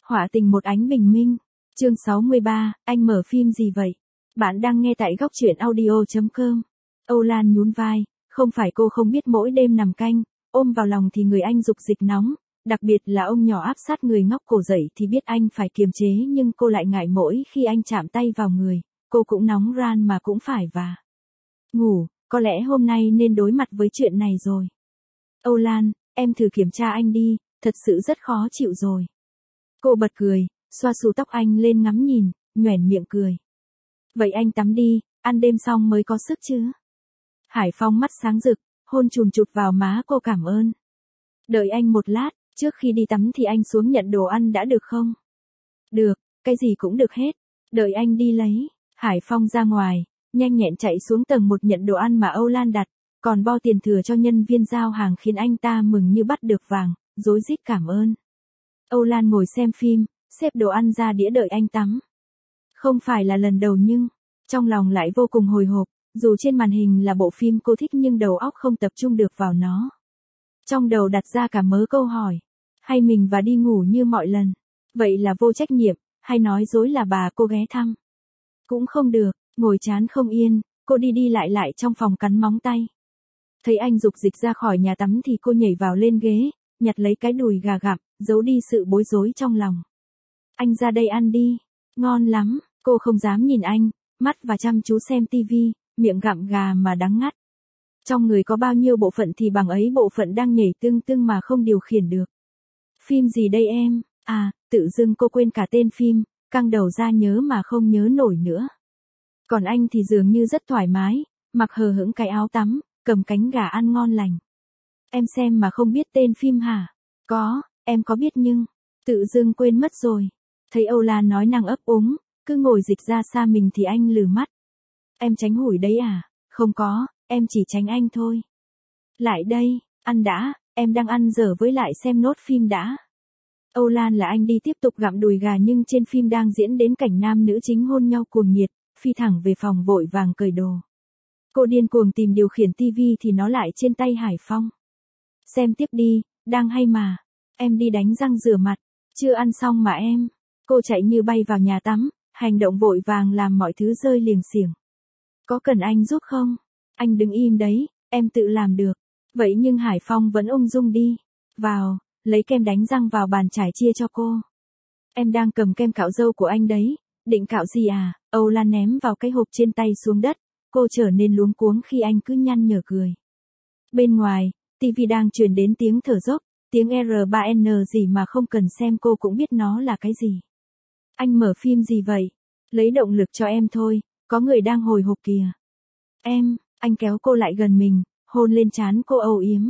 Họa tình một ánh bình minh. Chương 63, anh mở phim gì vậy? Bạn đang nghe tại góc truyện audio.com. Âu Lan nhún vai, không phải cô không biết mỗi đêm nằm canh, ôm vào lòng thì người anh dục dịch nóng, đặc biệt là ông nhỏ áp sát người ngóc cổ dậy thì biết anh phải kiềm chế nhưng cô lại ngại mỗi khi anh chạm tay vào người, cô cũng nóng ran mà cũng phải và ngủ, có lẽ hôm nay nên đối mặt với chuyện này rồi. Âu Lan, em thử kiểm tra anh đi, thật sự rất khó chịu rồi. Cô bật cười, xoa xù tóc anh lên ngắm nhìn, nhoẻn miệng cười. Vậy anh tắm đi, ăn đêm xong mới có sức chứ. Hải Phong mắt sáng rực, hôn chùn chụt vào má cô cảm ơn. Đợi anh một lát, trước khi đi tắm thì anh xuống nhận đồ ăn đã được không? Được, cái gì cũng được hết. Đợi anh đi lấy. Hải Phong ra ngoài, nhanh nhẹn chạy xuống tầng 1 nhận đồ ăn mà Âu Lan đặt, còn bo tiền thừa cho nhân viên giao hàng khiến anh ta mừng như bắt được vàng, rối rít cảm ơn. Âu Lan ngồi xem phim, xếp đồ ăn ra đĩa đợi anh tắm. Không phải là lần đầu nhưng, trong lòng lại vô cùng hồi hộp, dù trên màn hình là bộ phim cô thích nhưng đầu óc không tập trung được vào nó. Trong đầu đặt ra cả mớ câu hỏi, hay mình và đi ngủ như mọi lần, vậy là vô trách nhiệm, hay nói dối là bà cô ghé thăm. Cũng không được, ngồi chán không yên, cô đi đi lại trong phòng cắn móng tay. Thấy anh dục dịch ra khỏi nhà tắm thì cô nhảy vào lên ghế, nhặt lấy cái đùi gà gặm, giấu đi sự bối rối trong lòng. Anh ra đây ăn đi, ngon lắm, cô không dám nhìn anh, mắt và chăm chú xem tivi, miệng gặm gà mà đắng ngắt. Trong người có bao nhiêu bộ phận thì bằng ấy bộ phận đang nhảy tưng tưng mà không điều khiển được. Phim gì đây em? À, tự dưng cô quên cả tên phim, căng đầu ra nhớ mà không nhớ nổi nữa. Còn anh thì dường như rất thoải mái, mặc hờ hững cái áo tắm, cầm cánh gà ăn ngon lành. Em xem mà không biết tên phim hả? Có, em có biết nhưng, tự dưng quên mất rồi. Thấy Âu Lan nói năng ấp úng, cứ ngồi dịch ra xa mình thì anh lừ mắt. Em tránh hủi đấy à? Không có, em chỉ tránh anh thôi. Lại đây, ăn đã, em đang ăn dở với lại xem nốt phim đã. Âu Lan là anh đi tiếp tục gặm đùi gà nhưng trên phim đang diễn đến cảnh nam nữ chính hôn nhau cuồng nhiệt, phi thẳng về phòng vội vàng cởi đồ. Cô điên cuồng tìm điều khiển tivi thì nó lại trên tay Hải Phong. Xem tiếp đi, đang hay mà. Em đi đánh răng rửa mặt, chưa ăn xong mà em. Cô chạy như bay vào nhà tắm, hành động vội vàng làm mọi thứ rơi liềng xiềng. Có cần anh giúp không? Anh đứng im đấy, em tự làm được. Vậy nhưng Hải Phong vẫn ung dung đi vào, lấy kem đánh răng vào bàn trải chia cho cô. Em đang cầm kem cạo râu của anh đấy, định cạo gì à? Âu Lan ném vào cái hộp trên tay xuống đất, cô trở nên luống cuống khi anh cứ nhăn nhở cười. Bên ngoài, tivi đang truyền đến tiếng thở dốc, tiếng R3N gì mà không cần xem cô cũng biết nó là cái gì. Anh mở phim gì vậy? Lấy động lực cho em thôi, có người đang hồi hộp kìa. Em, anh kéo cô lại gần mình, hôn lên trán cô âu yếm.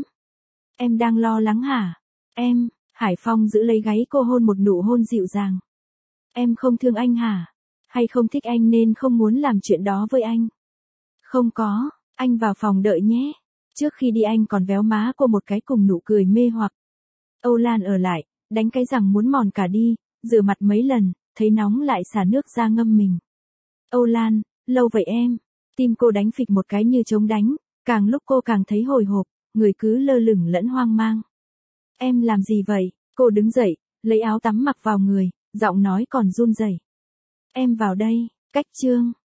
Em đang lo lắng hả? Em, Hải Phong giữ lấy gáy cô hôn một nụ hôn dịu dàng. Em không thương anh hả? Hay không thích anh nên không muốn làm chuyện đó với anh? Không có, anh vào phòng đợi nhé. Trước khi đi anh còn véo má cô một cái cùng nụ cười mê hoặc. Âu Lan ở lại, đánh cái răng muốn mòn cả đi, rửa mặt mấy lần, thấy nóng lại xả nước ra ngâm mình. Âu Lan, lâu vậy em. Tim cô đánh phịch một cái như trống đánh, càng lúc cô càng thấy hồi hộp, người cứ lơ lửng lẫn hoang mang. Em làm gì vậy? Cô đứng dậy, lấy áo tắm mặc vào người, giọng nói còn run rẩy. Em vào đây, cách chương.